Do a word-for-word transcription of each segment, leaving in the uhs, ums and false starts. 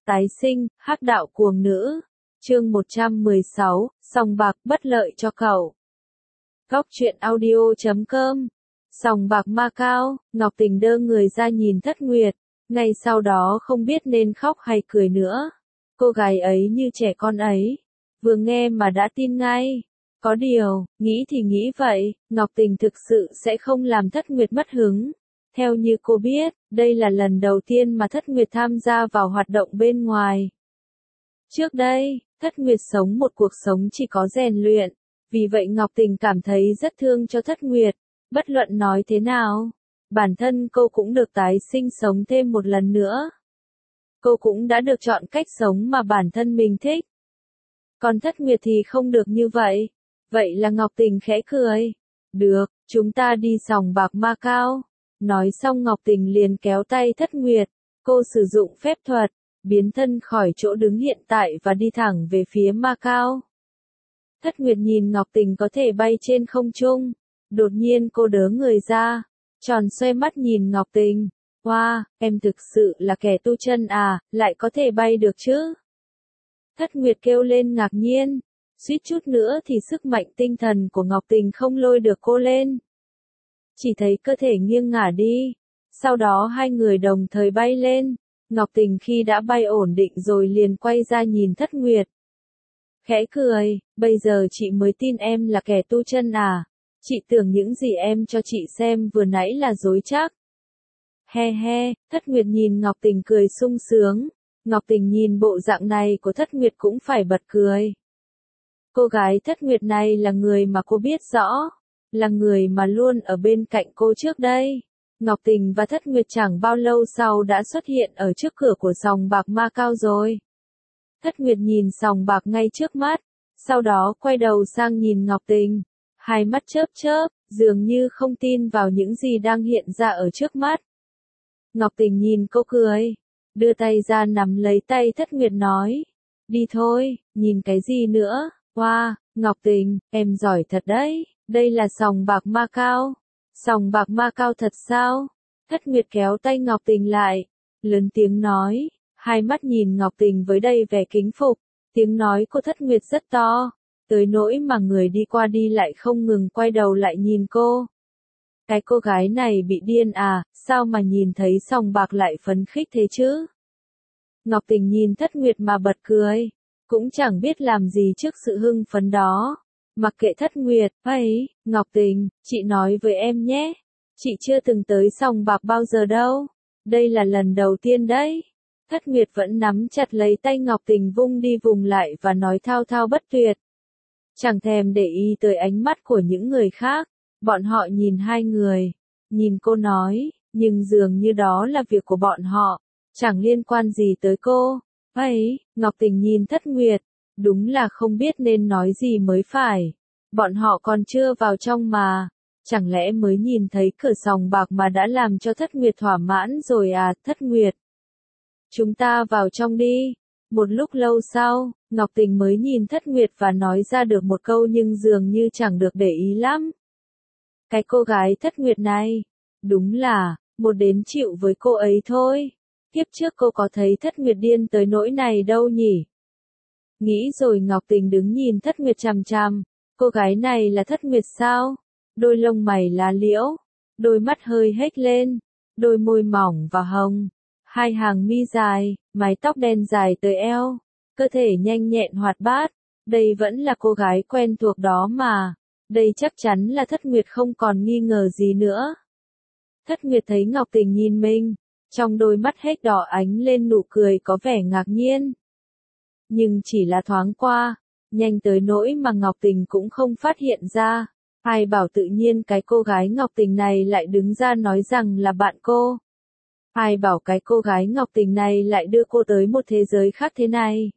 Tái sinh, hắc đạo cuồng nữ. Chương một trăm mười sáu, sòng bạc bất lợi cho cậu. Góc truyện audio chấm com. Sòng bạc Macau, Ngọc Tình đơ người ra nhìn Thất Nguyệt, ngay sau đó không biết nên khóc hay cười nữa. Cô gái ấy như trẻ con ấy, vừa nghe mà đã tin ngay. Có điều, nghĩ thì nghĩ vậy, Ngọc Tình thực sự sẽ không làm Thất Nguyệt mất hứng. Theo như cô biết, đây là lần đầu tiên mà Thất Nguyệt tham gia vào hoạt động bên ngoài. Trước đây, Thất Nguyệt sống một cuộc sống chỉ có rèn luyện, vì vậy Ngọc Tình cảm thấy rất thương cho Thất Nguyệt. Bất luận nói thế nào, bản thân cô cũng được tái sinh sống thêm một lần nữa. Cô cũng đã được chọn cách sống mà bản thân mình thích. Còn Thất Nguyệt thì không được như vậy. Vậy là Ngọc Tình khẽ cười. Được, chúng ta đi sòng bạc Macau. Nói xong Ngọc Tình liền kéo tay Thất Nguyệt. Cô sử dụng phép thuật, biến thân khỏi chỗ đứng hiện tại và đi thẳng về phía Macau. Thất Nguyệt nhìn Ngọc Tình có thể bay trên không trung. Đột nhiên cô đớ người ra, tròn xoe mắt nhìn Ngọc Tình. Wow, em thực sự là kẻ tu chân à, lại có thể bay được chứ? Thất Nguyệt kêu lên ngạc nhiên, suýt chút nữa thì sức mạnh tinh thần của Ngọc Tình không lôi được cô lên. Chỉ thấy cơ thể nghiêng ngả đi, sau đó hai người đồng thời bay lên. Ngọc Tình khi đã bay ổn định rồi liền quay ra nhìn Thất Nguyệt. Khẽ cười, bây giờ chị mới tin em là kẻ tu chân à? Chị tưởng những gì em cho chị xem vừa nãy là dối chắc. He he, Thất Nguyệt nhìn Ngọc Tình cười sung sướng. Ngọc Tình nhìn bộ dạng này của Thất Nguyệt cũng phải bật cười. Cô gái Thất Nguyệt này là người mà cô biết rõ, là người mà luôn ở bên cạnh cô trước đây. Ngọc Tình và Thất Nguyệt chẳng bao lâu sau đã xuất hiện ở trước cửa của sòng bạc Macau rồi. Thất Nguyệt nhìn sòng bạc ngay trước mắt, sau đó quay đầu sang nhìn Ngọc Tình. Hai mắt chớp chớp, dường như không tin vào những gì đang hiện ra ở trước mắt. Ngọc Tình nhìn cô cười, đưa tay ra nắm lấy tay Thất Nguyệt nói. Đi thôi, nhìn cái gì nữa? Wow, Ngọc Tình, em giỏi thật đấy, đây là sòng bạc Macau. Sòng bạc Macau thật sao? Thất Nguyệt kéo tay Ngọc Tình lại, lớn tiếng nói, hai mắt nhìn Ngọc Tình với đầy vẻ kính phục. Tiếng nói của Thất Nguyệt rất to, tới nỗi mà người đi qua đi lại không ngừng quay đầu lại nhìn cô. Cái cô gái này bị điên à, sao mà nhìn thấy sòng bạc lại phấn khích thế chứ? Ngọc Tình nhìn Thất Nguyệt mà bật cười, cũng chẳng biết làm gì trước sự hưng phấn đó. Mặc kệ Thất Nguyệt, ấy, Ngọc Tình, chị nói với em nhé, chị chưa từng tới sòng bạc bao giờ đâu, đây là lần đầu tiên đấy. Thất Nguyệt vẫn nắm chặt lấy tay Ngọc Tình vung đi vùng lại và nói thao thao bất tuyệt. Chẳng thèm để ý tới ánh mắt của những người khác, bọn họ nhìn hai người, nhìn cô nói, nhưng dường như đó là việc của bọn họ, chẳng liên quan gì tới cô. Ấy, Ngọc Tình nhìn Thất Nguyệt, đúng là không biết nên nói gì mới phải. Bọn họ còn chưa vào trong mà, chẳng lẽ mới nhìn thấy cửa sòng bạc mà đã làm cho Thất Nguyệt thỏa mãn rồi à? Thất Nguyệt, chúng ta vào trong đi. Một lúc lâu sau, Ngọc Tình mới nhìn Thất Nguyệt và nói ra được một câu nhưng dường như chẳng được để ý lắm. Cái cô gái Thất Nguyệt này, đúng là, một đến chịu với cô ấy thôi. Kiếp trước cô có thấy Thất Nguyệt điên tới nỗi này đâu nhỉ? Nghĩ rồi Ngọc Tình đứng nhìn Thất Nguyệt chằm chằm. Cô gái này là Thất Nguyệt sao? Đôi lông mày lá liễu, đôi mắt hơi hếch lên, đôi môi mỏng và hồng, hai hàng mi dài, mái tóc đen dài tới eo, cơ thể nhanh nhẹn hoạt bát. Đây vẫn là cô gái quen thuộc đó mà. Đây chắc chắn là Thất Nguyệt không còn nghi ngờ gì nữa. Thất Nguyệt thấy Ngọc Tình nhìn mình, trong đôi mắt hếch đỏ ánh lên nụ cười có vẻ ngạc nhiên. Nhưng chỉ là thoáng qua, nhanh tới nỗi mà Ngọc Tình cũng không phát hiện ra. Ai bảo tự nhiên cái cô gái Ngọc Tình này lại đứng ra nói rằng là bạn cô. Ai bảo cái cô gái Ngọc Tình này lại đưa cô tới một thế giới khác thế này.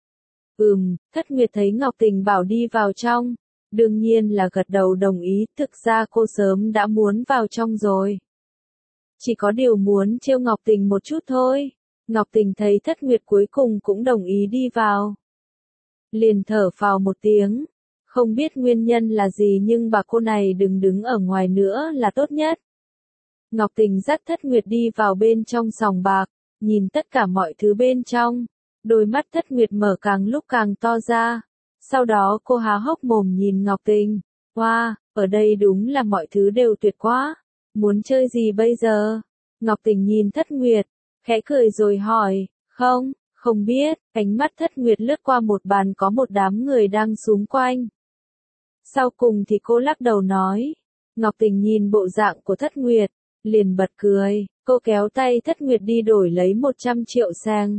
Ừm, Thất Nguyệt thấy Ngọc Tình bảo đi vào trong, đương nhiên là gật đầu đồng ý, thực ra cô sớm đã muốn vào trong rồi. Chỉ có điều muốn trêu Ngọc Tình một chút thôi. Ngọc Tình thấy Thất Nguyệt cuối cùng cũng đồng ý đi vào, liền thở phào một tiếng. Không biết nguyên nhân là gì nhưng bà cô này đừng đứng ở ngoài nữa là tốt nhất. Ngọc Tình dắt Thất Nguyệt đi vào bên trong sòng bạc, nhìn tất cả mọi thứ bên trong. Đôi mắt Thất Nguyệt mở càng lúc càng to ra. Sau đó cô há hốc mồm nhìn Ngọc Tình. Wow, ở đây đúng là mọi thứ đều tuyệt quá. Muốn chơi gì bây giờ? Ngọc Tình nhìn Thất Nguyệt, khẽ cười rồi hỏi, không, không biết. Ánh mắt Thất Nguyệt lướt qua một bàn có một đám người đang xung quanh. Sau cùng thì cô lắc đầu nói. Ngọc Tình nhìn bộ dạng của Thất Nguyệt, liền bật cười. Cô kéo tay Thất Nguyệt đi đổi lấy một trăm triệu sang.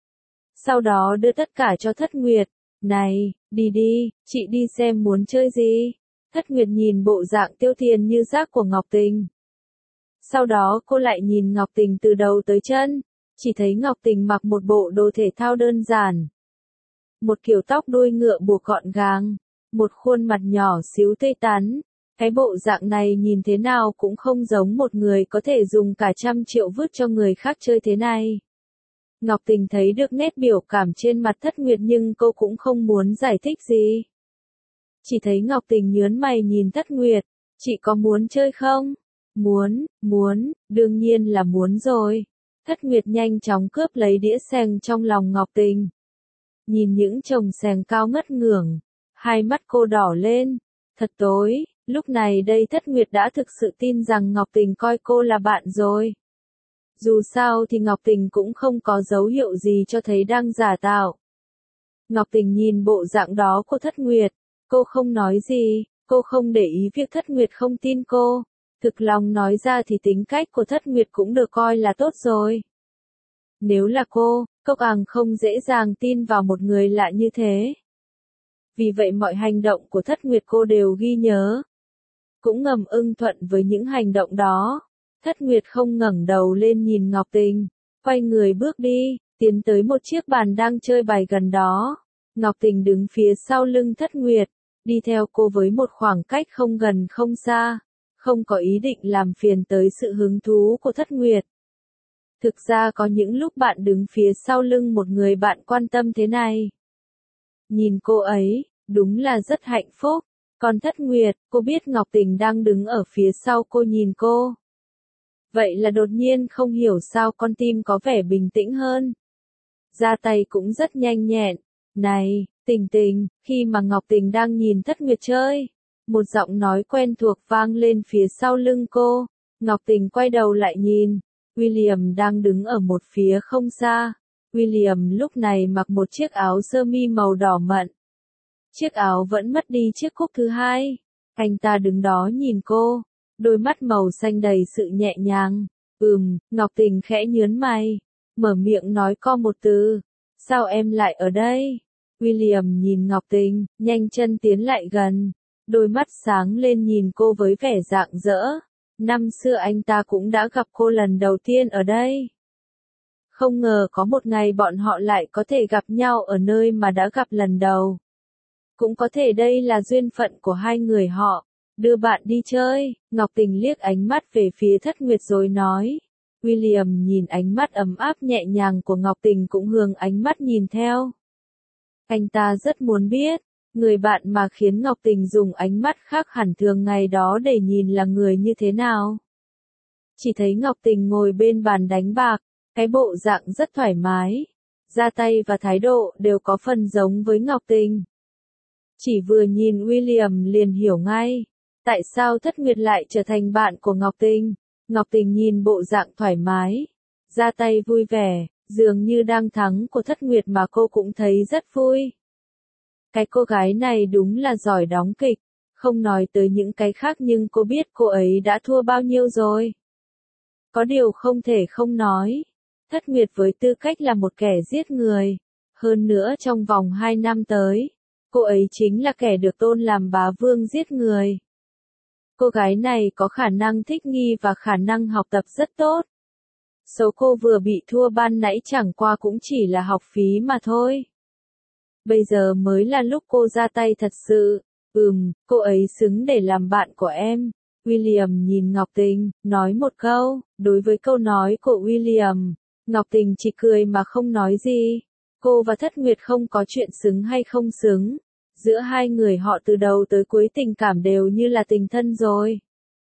Sau đó đưa tất cả cho Thất Nguyệt. Này, đi đi, chị đi xem muốn chơi gì. Thất Nguyệt nhìn bộ dạng tiêu tiền như rác của Ngọc Tình. Sau đó cô lại nhìn Ngọc Tình từ đầu tới chân. Chỉ thấy Ngọc Tình mặc một bộ đồ thể thao đơn giản. Một kiểu tóc đuôi ngựa buộc gọn gàng. Một khuôn mặt nhỏ xíu tươi tắn. Cái bộ dạng này nhìn thế nào cũng không giống một người có thể dùng cả trăm triệu vứt cho người khác chơi thế này. Ngọc Tình thấy được nét biểu cảm trên mặt Thất Nguyệt nhưng cô cũng không muốn giải thích gì. Chỉ thấy Ngọc Tình nhớn mày nhìn Thất Nguyệt, chị có muốn chơi không? Muốn, muốn, đương nhiên là muốn rồi. Thất Nguyệt nhanh chóng cướp lấy đĩa seng trong lòng Ngọc Tình. Nhìn những chồng seng cao ngất ngưởng, hai mắt cô đỏ lên, thật tối, lúc này đây Thất Nguyệt đã thực sự tin rằng Ngọc Tình coi cô là bạn rồi. Dù sao thì Ngọc Tình cũng không có dấu hiệu gì cho thấy đang giả tạo. Ngọc Tình nhìn bộ dạng đó của Thất Nguyệt, cô không nói gì, cô không để ý việc Thất Nguyệt không tin cô. Thực lòng nói ra thì tính cách của Thất Nguyệt cũng được coi là tốt rồi. Nếu là cô, cô càng không dễ dàng tin vào một người lạ như thế. Vì vậy mọi hành động của Thất Nguyệt cô đều ghi nhớ. Cũng ngầm ưng thuận với những hành động đó. Thất Nguyệt không ngẩng đầu lên nhìn Ngọc Tình, quay người bước đi, tiến tới một chiếc bàn đang chơi bài gần đó. Ngọc Tình đứng phía sau lưng Thất Nguyệt, đi theo cô với một khoảng cách không gần không xa, không có ý định làm phiền tới sự hứng thú của Thất Nguyệt. Thực ra có những lúc bạn đứng phía sau lưng một người bạn quan tâm thế này. Nhìn cô ấy, đúng là rất hạnh phúc. Còn Thất Nguyệt, cô biết Ngọc Tình đang đứng ở phía sau cô nhìn cô. Vậy là đột nhiên không hiểu sao con tim có vẻ bình tĩnh hơn. Ra tay cũng rất nhanh nhẹn. Này, Tình Tình, khi mà Ngọc Tình đang nhìn Thất Nguyệt chơi, một giọng nói quen thuộc vang lên phía sau lưng cô. Ngọc Tình quay đầu lại nhìn, William đang đứng ở một phía không xa. William lúc này mặc một chiếc áo sơ mi màu đỏ mận. Chiếc áo vẫn mất đi chiếc cúc thứ hai. Anh ta đứng đó nhìn cô, đôi mắt màu xanh đầy sự nhẹ nhàng. Ừm, Ngọc Tình khẽ nhớn mày, mở miệng nói co một từ. Sao em lại ở đây? William nhìn Ngọc Tình, nhanh chân tiến lại gần. Đôi mắt sáng lên nhìn cô với vẻ rạng rỡ. Năm xưa anh ta cũng đã gặp cô lần đầu tiên ở đây. Không ngờ có một ngày bọn họ lại có thể gặp nhau ở nơi mà đã gặp lần đầu. Cũng có thể đây là duyên phận của hai người họ. Đưa bạn đi chơi. Ngọc Tình liếc ánh mắt về phía Thất Nguyệt rồi nói. William nhìn ánh mắt ấm áp nhẹ nhàng của Ngọc Tình cũng hướng ánh mắt nhìn theo. Anh ta rất muốn biết, người bạn mà khiến Ngọc Tình dùng ánh mắt khác hẳn thường ngày đó để nhìn là người như thế nào. Chỉ thấy Ngọc Tình ngồi bên bàn đánh bạc, cái bộ dạng rất thoải mái. Ra tay và thái độ đều có phần giống với Ngọc Tình. Chỉ vừa nhìn William liền hiểu ngay, tại sao Thất Nguyệt lại trở thành bạn của Ngọc Tình. Ngọc Tình nhìn bộ dạng thoải mái, ra tay vui vẻ, dường như đang thắng của Thất Nguyệt mà cô cũng thấy rất vui. Cái cô gái này đúng là giỏi đóng kịch, không nói tới những cái khác nhưng cô biết cô ấy đã thua bao nhiêu rồi. Có điều không thể không nói, Thất Nguyệt với tư cách là một kẻ giết người, hơn nữa trong vòng hai năm tới, cô ấy chính là kẻ được tôn làm bá vương giết người. Cô gái này có khả năng thích nghi và khả năng học tập rất tốt. Số cô vừa bị thua ban nãy chẳng qua cũng chỉ là học phí mà thôi. Bây giờ mới là lúc cô ra tay thật sự. Ừm, cô ấy xứng để làm bạn của em. William nhìn Ngọc Tình, nói một câu. Đối với câu nói của William, Ngọc Tình chỉ cười mà không nói gì. Cô và Thất Nguyệt không có chuyện xứng hay không xứng. Giữa hai người họ từ đầu tới cuối tình cảm đều như là tình thân rồi.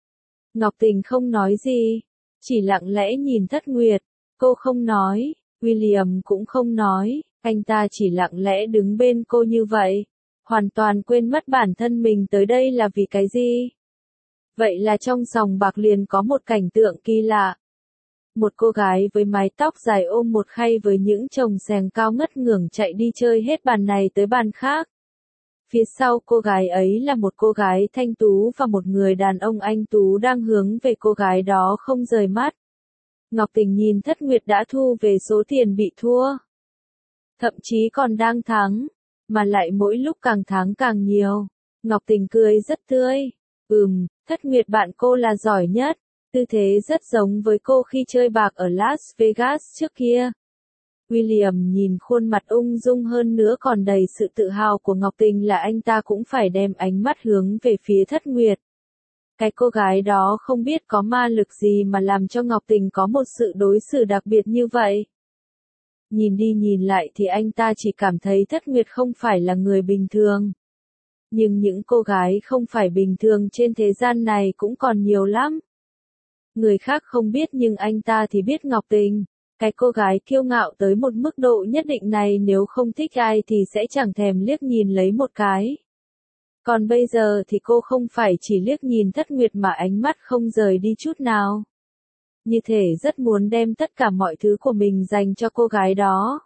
Ngọc Tình không nói gì, chỉ lặng lẽ nhìn Thất Nguyệt. Cô không nói, William cũng không nói. Anh ta chỉ lặng lẽ đứng bên cô như vậy, hoàn toàn quên mất bản thân mình tới đây là vì cái gì. Vậy là trong sòng bạc liền có một cảnh tượng kỳ lạ. Một cô gái với mái tóc dài ôm một khay với những chồng xèng cao ngất ngưởng chạy đi chơi hết bàn này tới bàn khác. Phía sau cô gái ấy là một cô gái thanh tú và một người đàn ông anh tú đang hướng về cô gái đó không rời mắt. Ngọc Tình nhìn Thất Nguyệt đã thu về số tiền bị thua. Thậm chí còn đang thắng, mà lại mỗi lúc càng thắng càng nhiều. Ngọc Tình cười rất tươi. Ừm, Thất Nguyệt bạn cô là giỏi nhất. Tư thế rất giống với cô khi chơi bạc ở Las Vegas trước kia. William nhìn khuôn mặt ung dung hơn nữa còn đầy sự tự hào của Ngọc Tình là anh ta cũng phải đem ánh mắt hướng về phía Thất Nguyệt. Cái cô gái đó không biết có ma lực gì mà làm cho Ngọc Tình có một sự đối xử đặc biệt như vậy. Nhìn đi nhìn lại thì anh ta chỉ cảm thấy Thất Nguyệt không phải là người bình thường. Nhưng những cô gái không phải bình thường trên thế gian này cũng còn nhiều lắm. Người khác không biết nhưng anh ta thì biết Ngọc Tình. Cái cô gái kiêu ngạo tới một mức độ nhất định này nếu không thích ai thì sẽ chẳng thèm liếc nhìn lấy một cái. Còn bây giờ thì cô không phải chỉ liếc nhìn Thất Nguyệt mà ánh mắt không rời đi chút nào. Như thể rất muốn đem tất cả mọi thứ của mình dành cho cô gái đó.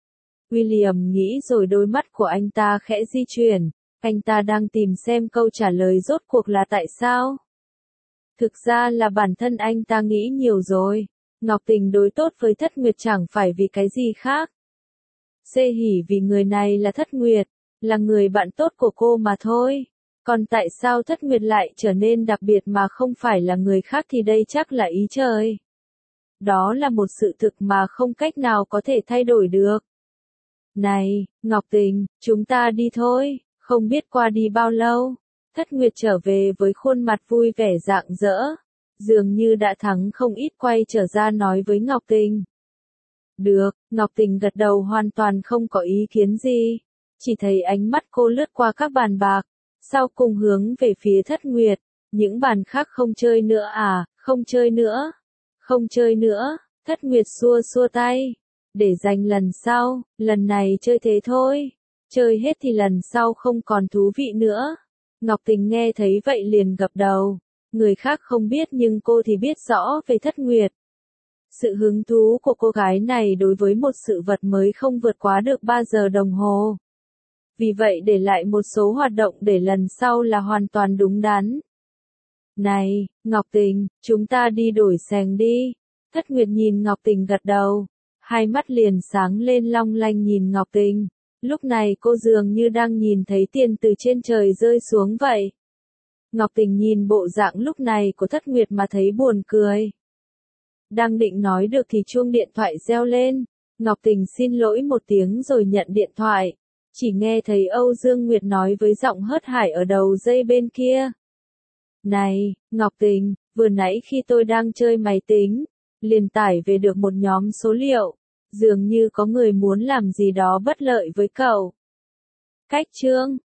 William nghĩ rồi đôi mắt của anh ta khẽ di chuyển. Anh ta đang tìm xem câu trả lời rốt cuộc là tại sao. Thực ra là bản thân anh ta nghĩ nhiều rồi. Ngọc Tình đối tốt với Thất Nguyệt chẳng phải vì cái gì khác. Xê hỉ vì người này là Thất Nguyệt, là người bạn tốt của cô mà thôi. Còn tại sao Thất Nguyệt lại trở nên đặc biệt mà không phải là người khác thì đây chắc là ý trời. Đó là một sự thực mà không cách nào có thể thay đổi được. Này, Ngọc Tình, chúng ta đi thôi, không biết qua đi bao lâu. Thất Nguyệt trở về với khuôn mặt vui vẻ rạng rỡ. Dường như đã thắng không ít quay trở ra nói với Ngọc Tình. Được, Ngọc Tình gật đầu hoàn toàn không có ý kiến gì. Chỉ thấy ánh mắt cô lướt qua các bàn bạc. Sau cùng hướng về phía Thất Nguyệt. Những bàn khác không chơi nữa à, không chơi nữa. Không chơi nữa, Thất Nguyệt xua xua tay. Để dành lần sau, lần này chơi thế thôi. Chơi hết thì lần sau không còn thú vị nữa. Ngọc Tình nghe thấy vậy liền gật đầu. Người khác không biết nhưng cô thì biết rõ về Thất Nguyệt. Sự hứng thú của cô gái này đối với một sự vật mới không vượt quá được ba giờ đồng hồ. Vì vậy để lại một số hoạt động để lần sau là hoàn toàn đúng đắn. Này, Ngọc Tình, chúng ta đi đổi xèng đi. Thất Nguyệt nhìn Ngọc Tình gật đầu. Hai mắt liền sáng lên long lanh nhìn Ngọc Tình. Lúc này cô dường như đang nhìn thấy tiền từ trên trời rơi xuống vậy. Ngọc Tình nhìn bộ dạng lúc này của Thất Nguyệt mà thấy buồn cười. Đang định nói được thì chuông điện thoại reo lên. Ngọc Tình xin lỗi một tiếng rồi nhận điện thoại. Chỉ nghe thấy Âu Dương Nguyệt nói với giọng hớt hải ở đầu dây bên kia. Này, Ngọc Tình, vừa nãy khi tôi đang chơi máy tính, liền tải về được một nhóm số liệu. Dường như có người muốn làm gì đó bất lợi với cậu. Cách chương